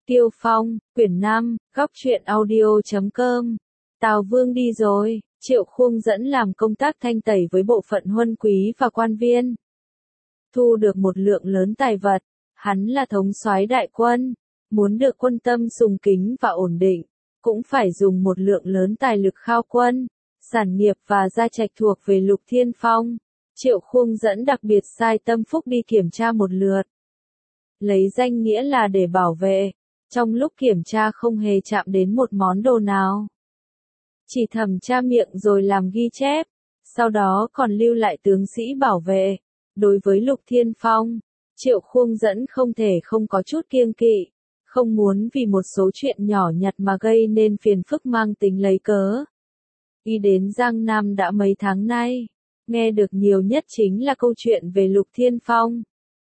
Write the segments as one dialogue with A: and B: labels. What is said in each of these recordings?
A: Tiêu Phong, quyển 5, góc truyện audio.com. Tào Vương đi rồi, Triệu Khuông dẫn làm công tác thanh tẩy với bộ phận huân quý và quan viên. Thu được một lượng lớn tài vật, hắn là thống soái đại quân, muốn được quân tâm sùng kính và ổn định, cũng phải dùng một lượng lớn tài lực khao quân, sản nghiệp và gia trạch thuộc về Lục Thiên Phong. Triệu Khuông dẫn đặc biệt sai Tâm Phúc đi kiểm tra một lượt. Lấy danh nghĩa là để bảo vệ, trong lúc kiểm tra không hề chạm đến một món đồ nào. Chỉ thẩm tra miệng rồi làm ghi chép, sau đó còn lưu lại tướng sĩ bảo vệ. Đối với Lục Thiên Phong, Triệu Khuông dẫn không thể không có chút kiêng kỵ, không muốn vì một số chuyện nhỏ nhặt mà gây nên phiền phức mang tính lấy cớ. Y đến Giang Nam đã mấy tháng nay, nghe được nhiều nhất chính là câu chuyện về Lục Thiên Phong.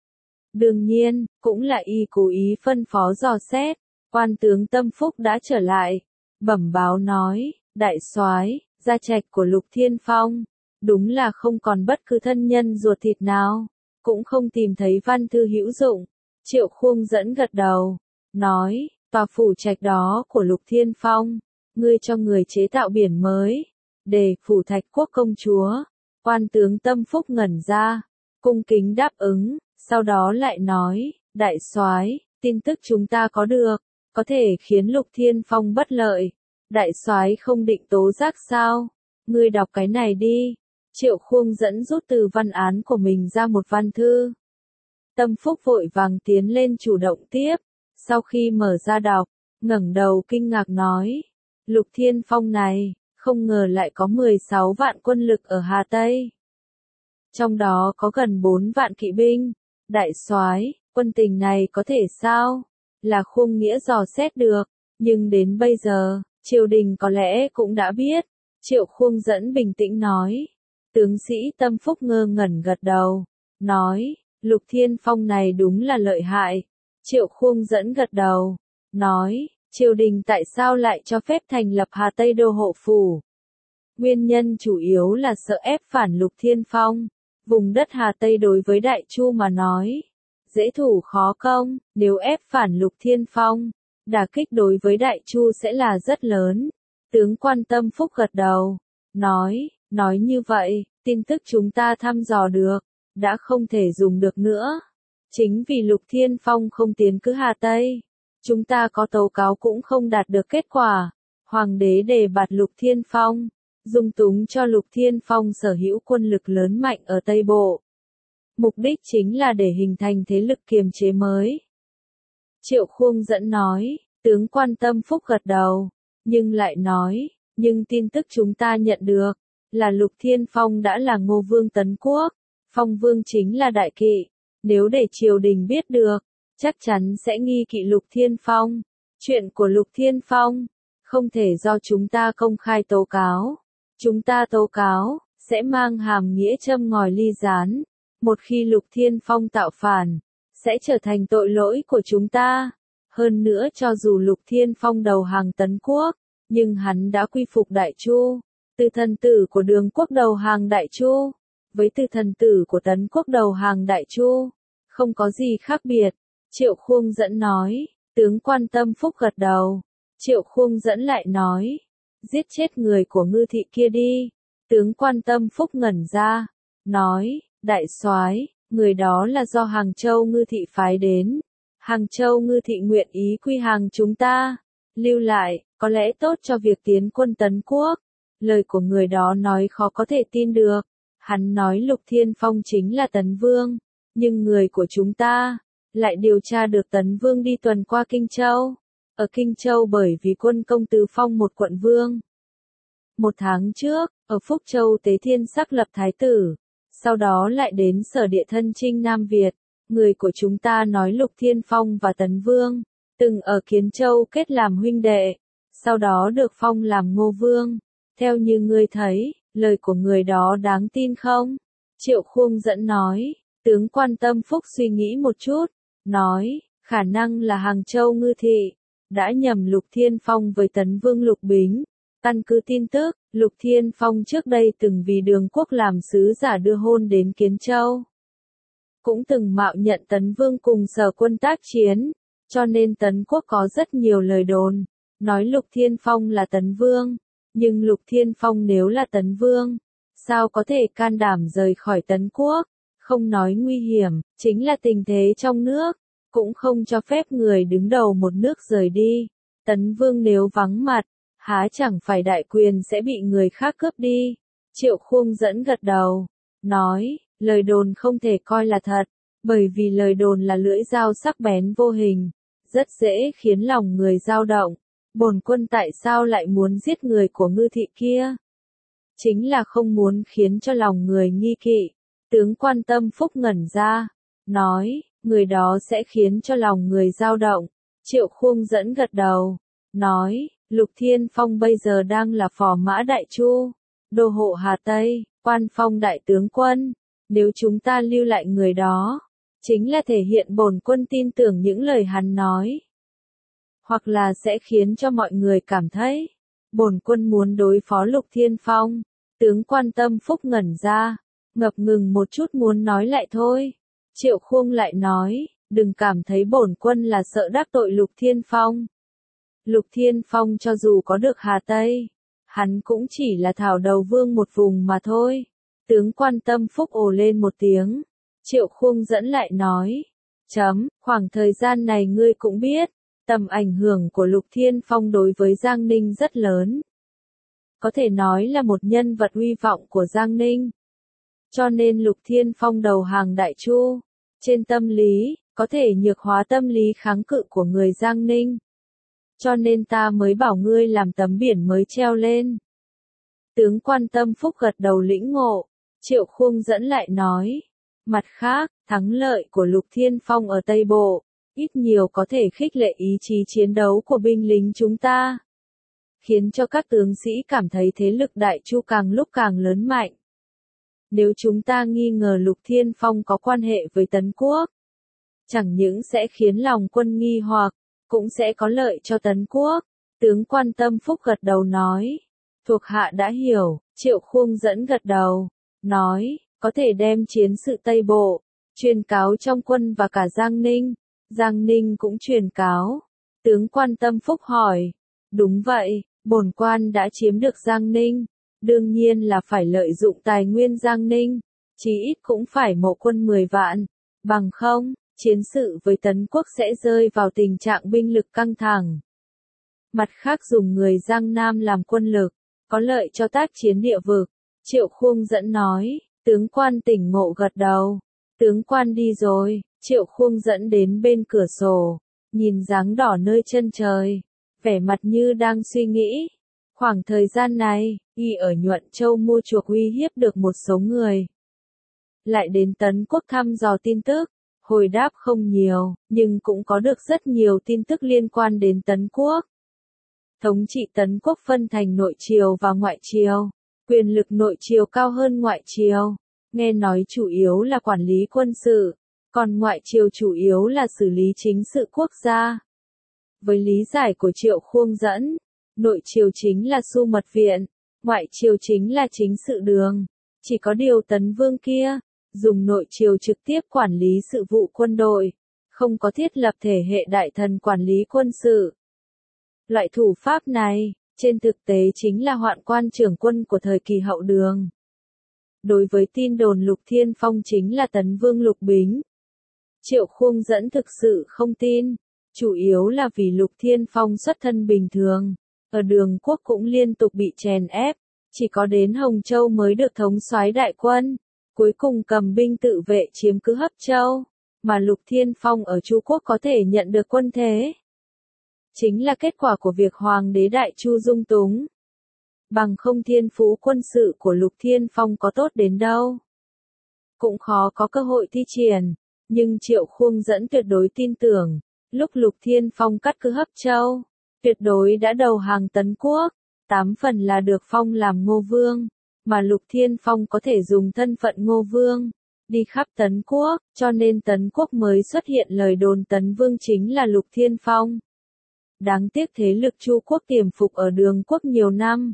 A: Đương nhiên, cũng là y cố ý phân phó dò xét, quan tướng Tâm Phúc đã trở lại, bẩm báo nói, đại soái, gia trạch của Lục Thiên Phong, đúng là không còn bất cứ thân nhân ruột thịt nào, cũng không tìm thấy văn thư hữu dụng. Triệu Khuông dẫn gật đầu, nói, tòa phủ trạch đó của Lục Thiên Phong, ngươi cho người chế tạo biển mới, để phủ Thạch Quốc công chúa. Quan tướng Tâm Phúc ngẩn ra, cung kính đáp ứng, sau đó lại nói, đại soái, tin tức chúng ta có được, có thể khiến Lục Thiên Phong bất lợi. Đại soái không định tố giác sao? Ngươi đọc cái này đi. Triệu Khuông dẫn rút từ văn án của mình ra một văn thư. Tâm Phúc vội vàng tiến lên chủ động tiếp, sau khi mở ra đọc, ngẩng đầu kinh ngạc nói, Lục Thiên Phong này, không ngờ lại có 16 vạn quân lực ở Hà Tây. Trong đó có gần 4 vạn kỵ binh. Đại soái, quân tình này có thể sao? Là Khuông Nghĩa dò xét được, nhưng đến bây giờ, triều đình có lẽ cũng đã biết. Triệu Khuông dẫn bình tĩnh nói. Tướng sĩ Tâm Phúc ngơ ngẩn gật đầu, nói, Lục Thiên Phong này đúng là lợi hại. Triệu Khuông dẫn gật đầu, nói, triều đình tại sao lại cho phép thành lập Hà Tây Đô hộ phủ? Nguyên nhân chủ yếu là sợ ép phản Lục Thiên Phong. Vùng đất Hà Tây đối với Đại Chu mà nói, dễ thủ khó công, nếu ép phản Lục Thiên Phong, đả kích đối với Đại Chu sẽ là rất lớn. Tướng quan Tâm Phúc gật đầu, nói như vậy, tin tức chúng ta thăm dò được, đã không thể dùng được nữa. Chính vì Lục Thiên Phong không tiến cứ Hà Tây, chúng ta có tấu cáo cũng không đạt được kết quả. Hoàng đế đề bạt Lục Thiên Phong, dung túng cho Lục Thiên Phong sở hữu quân lực lớn mạnh ở Tây Bộ. Mục đích chính là để hình thành thế lực kiềm chế mới. Triệu Khuông dẫn nói, tướng quan Tâm Phúc gật đầu, nhưng lại nói, nhưng tin tức chúng ta nhận được, là Lục Thiên Phong đã là Ngô Vương Tấn Quốc, Phong Vương chính là đại kỵ, nếu để triều đình biết được, chắc chắn sẽ nghi kỵ Lục Thiên Phong. Chuyện của Lục Thiên Phong, không thể do chúng ta công khai tố cáo. Chúng ta tố cáo, sẽ mang hàm nghĩa châm ngòi ly gián. Một khi Lục Thiên Phong tạo phản, sẽ trở thành tội lỗi của chúng ta. Hơn nữa cho dù Lục Thiên Phong đầu hàng Tấn Quốc, nhưng hắn đã quy phục Đại Chu. Từ thần tử của Đường Quốc đầu hàng Đại Chu, với từ thần tử của Tấn Quốc đầu hàng Đại Chu, không có gì khác biệt. Triệu Khuông dẫn nói, tướng quan Tâm Phúc gật đầu. Triệu Khuông dẫn lại nói, giết chết người của Ngư Thị kia đi. Tướng quan Tâm Phúc ngẩn ra, nói, đại soái, người đó là do Hàng Châu Ngư Thị phái đến. Hàng Châu Ngư Thị nguyện ý quy hàng chúng ta, lưu lại, có lẽ tốt cho việc tiến quân Tấn Quốc. Lời của người đó nói khó có thể tin được. Hắn nói Lục Thiên Phong chính là Tấn Vương, nhưng người của chúng ta lại điều tra được Tấn Vương đi tuần qua Kinh Châu. Ở Kinh Châu bởi vì quân công tứ phong một quận vương. Một tháng trước, ở Phúc Châu Tế Thiên sắc lập thái tử, sau đó lại đến Sở Địa thân chinh Nam Việt. Người của chúng ta nói Lục Thiên Phong và Tấn Vương từng ở Kiến Châu kết làm huynh đệ, sau đó được phong làm Ngô Vương. Theo như ngươi thấy, lời của người đó đáng tin không? Triệu Khuông dẫn nói, tướng quan Tâm Phúc suy nghĩ một chút, nói, khả năng là Hàng Châu Ngư Thị đã nhầm Lục Thiên Phong với Tấn Vương Lục Bính. Căn cứ tin tức, Lục Thiên Phong trước đây từng vì Đường Quốc làm sứ giả đưa hôn đến Kiến Châu. Cũng từng mạo nhận Tấn Vương cùng Sở quân tác chiến, Cho nên Tấn Quốc có rất nhiều lời đồn, nói Lục Thiên Phong là Tấn Vương, nhưng Lục Thiên Phong nếu là Tấn Vương, sao có thể can đảm rời khỏi Tấn Quốc, không nói nguy hiểm, chính là tình thế trong nước, cũng không cho phép người đứng đầu một nước rời đi. Tấn Vương nếu vắng mặt, há chẳng phải đại quyền sẽ bị người khác cướp đi. Triệu Khuông Dẫn gật đầu, nói, lời đồn không thể coi là thật, bởi vì lời đồn là lưỡi dao sắc bén vô hình, rất dễ khiến lòng người dao động. Bổn quân tại sao lại muốn giết người của Ngư Thị kia? Chính là không muốn khiến cho lòng người nghi kỵ. Tướng quan Tâm Phúc ngẩn ra, nói, người đó sẽ khiến cho lòng người dao động. Triệu Khuông Dẫn gật đầu, nói, Lục Thiên Phong bây giờ đang là phò mã đại chu, đô hộ Hà Tây, quan phong đại tướng quân. Nếu chúng ta lưu lại người đó, chính là thể hiện bổn quân tin tưởng những lời hắn nói. Hoặc là sẽ khiến cho mọi người cảm thấy, bổn quân muốn đối phó Lục Thiên Phong. Tướng quan Tâm Phúc ngẩn ra, ngập ngừng một chút muốn nói lại thôi. Triệu Khuông lại nói, đừng cảm thấy bổn quân là sợ đắc tội Lục Thiên Phong. Lục Thiên Phong cho dù có được Hà Tây, hắn cũng chỉ là thảo đầu vương một vùng mà thôi. Tướng quan Tâm Phúc ồ lên một tiếng. Triệu Khuông Dẫn lại nói, khoảng thời gian này ngươi cũng biết, tầm ảnh hưởng của Lục Thiên Phong đối với Giang Ninh rất lớn. Có thể nói là một nhân vật uy vọng của Giang Ninh. Cho nên Lục Thiên Phong đầu hàng Đại Chu, trên tâm lý, có thể nhược hóa tâm lý kháng cự của người Giang Ninh. Cho nên ta mới bảo ngươi làm tấm biển mới treo lên. Tướng quan Tâm Phúc gật đầu lĩnh ngộ. Triệu Khuông Dẫn lại nói, mặt khác, thắng lợi của Lục Thiên Phong ở Tây Bộ, ít nhiều có thể khích lệ ý chí chiến đấu của binh lính chúng ta, khiến cho các tướng sĩ cảm thấy thế lực Đại Chu càng lúc càng lớn mạnh. Nếu chúng ta nghi ngờ Lục Thiên Phong có quan hệ với Tấn Quốc, chẳng những sẽ khiến lòng quân nghi hoặc, cũng sẽ có lợi cho Tấn Quốc. Tướng quan Tâm Phúc gật đầu nói, thuộc hạ đã hiểu. Triệu Khuông Dẫn gật đầu, nói, có thể đem chiến sự Tây Bộ, truyền cáo trong quân và cả Giang Ninh. Giang Ninh cũng truyền cáo. Tướng quan Tâm Phúc hỏi, đúng vậy, bổn quan đã chiếm được Giang Ninh, đương nhiên là phải lợi dụng tài nguyên Giang Ninh, chí ít cũng phải mộ quân 10 vạn, bằng không, chiến sự với Tấn Quốc sẽ rơi vào tình trạng binh lực căng thẳng. Mặt khác dùng người Giang Nam làm quân lực, có lợi cho tác chiến địa vực. Triệu Khuông Dẫn nói, tướng quan tỉnh ngộ gật đầu. Tướng quan đi rồi. Triệu Khuông Dẫn đến bên cửa sổ, nhìn dáng đỏ nơi chân trời, vẻ mặt như đang suy nghĩ. Khoảng thời gian này, y ở Nhuận Châu mua chuộc uy hiếp được một số người. Lại đến Tấn Quốc thăm dò tin tức, hồi đáp không nhiều, nhưng cũng có được rất nhiều tin tức liên quan đến Tấn Quốc. Thống trị Tấn Quốc phân thành nội triều và ngoại triều, quyền lực nội triều cao hơn ngoại triều, nghe nói chủ yếu là quản lý quân sự, còn ngoại triều chủ yếu là xử lý chính sự quốc gia. Với lý giải của Triệu Khuông Dẫn, nội triều chính là Xu Mật Viện, ngoại triều chính là chính sự đường. Chỉ có điều Tấn Vương kia, dùng nội triều trực tiếp quản lý sự vụ quân đội, không có thiết lập thể hệ đại thần quản lý quân sự. Loại thủ pháp này, trên thực tế chính là hoạn quan trưởng quân của thời kỳ hậu Đường. Đối với tin đồn Lục Thiên Phong chính là Tấn Vương Lục Bính, Triệu Khuông Dẫn thực sự không tin, chủ yếu là vì Lục Thiên Phong xuất thân bình thường, ở Đường Quốc cũng liên tục bị chèn ép, chỉ có đến Hồng Châu mới được thống soái đại quân, cuối cùng cầm binh tự vệ chiếm cứ Hấp Châu, mà Lục Thiên Phong ở Chu Quốc có thể nhận được quân thế. Chính là kết quả của việc Hoàng đế Đại Chu dung túng. Bằng không thiên phú quân sự của Lục Thiên Phong có tốt đến đâu, cũng khó có cơ hội thi triển. Nhưng Triệu Khuông Dẫn tuyệt đối tin tưởng, lúc Lục Thiên Phong cắt cứ Hấp Châu, tuyệt đối đã đầu hàng Tấn Quốc, 8 phần là được phong làm Ngô Vương, mà Lục Thiên Phong có thể dùng thân phận Ngô Vương, đi khắp Tấn Quốc, cho nên Tấn Quốc mới xuất hiện lời đồn Tấn Vương chính là Lục Thiên Phong. Đáng tiếc thế lực Chu Quốc tiềm phục ở Đường Quốc nhiều năm,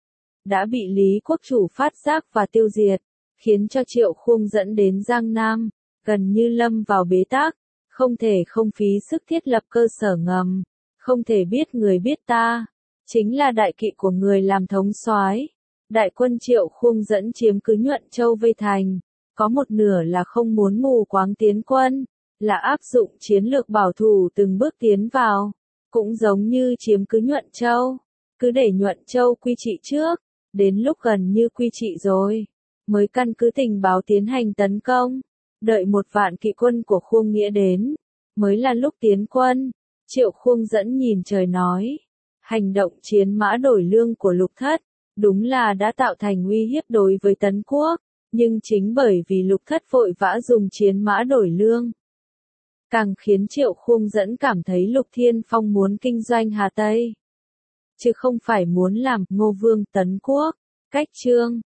A: đã bị Lý Quốc chủ phát giác và tiêu diệt, khiến cho Triệu Khuông Dẫn đến Giang Nam, gần như lâm vào bế tắc, không thể không phí sức thiết lập cơ sở ngầm, không thể biết người biết ta, chính là đại kỵ của người làm thống soái. Đại quân Triệu Khung dẫn chiếm cứ Nhuận Châu vây thành, có một nửa là không muốn mù quáng tiến quân, là áp dụng chiến lược bảo thủ từng bước tiến vào, cũng giống như chiếm cứ Nhuận Châu, cứ để Nhuận Châu quy trị trước, đến lúc gần như quy trị rồi, mới căn cứ tình báo tiến hành tấn công, đợi 1 vạn kỵ quân của Khuông Nghĩa đến, mới là lúc tiến quân. Triệu Khuông dẫn nhìn trời nói, hành động chiến mã đổi lương của Lục Thất, đúng là đã tạo thành uy hiếp đối với Tấn Quốc, nhưng chính bởi vì Lục Thất vội vã dùng chiến mã đổi lương, càng khiến Triệu Khuông dẫn cảm thấy Lục Thiên Phong muốn kinh doanh Hà Tây, chứ không phải muốn làm Ngô Vương Tấn Quốc. Cách chương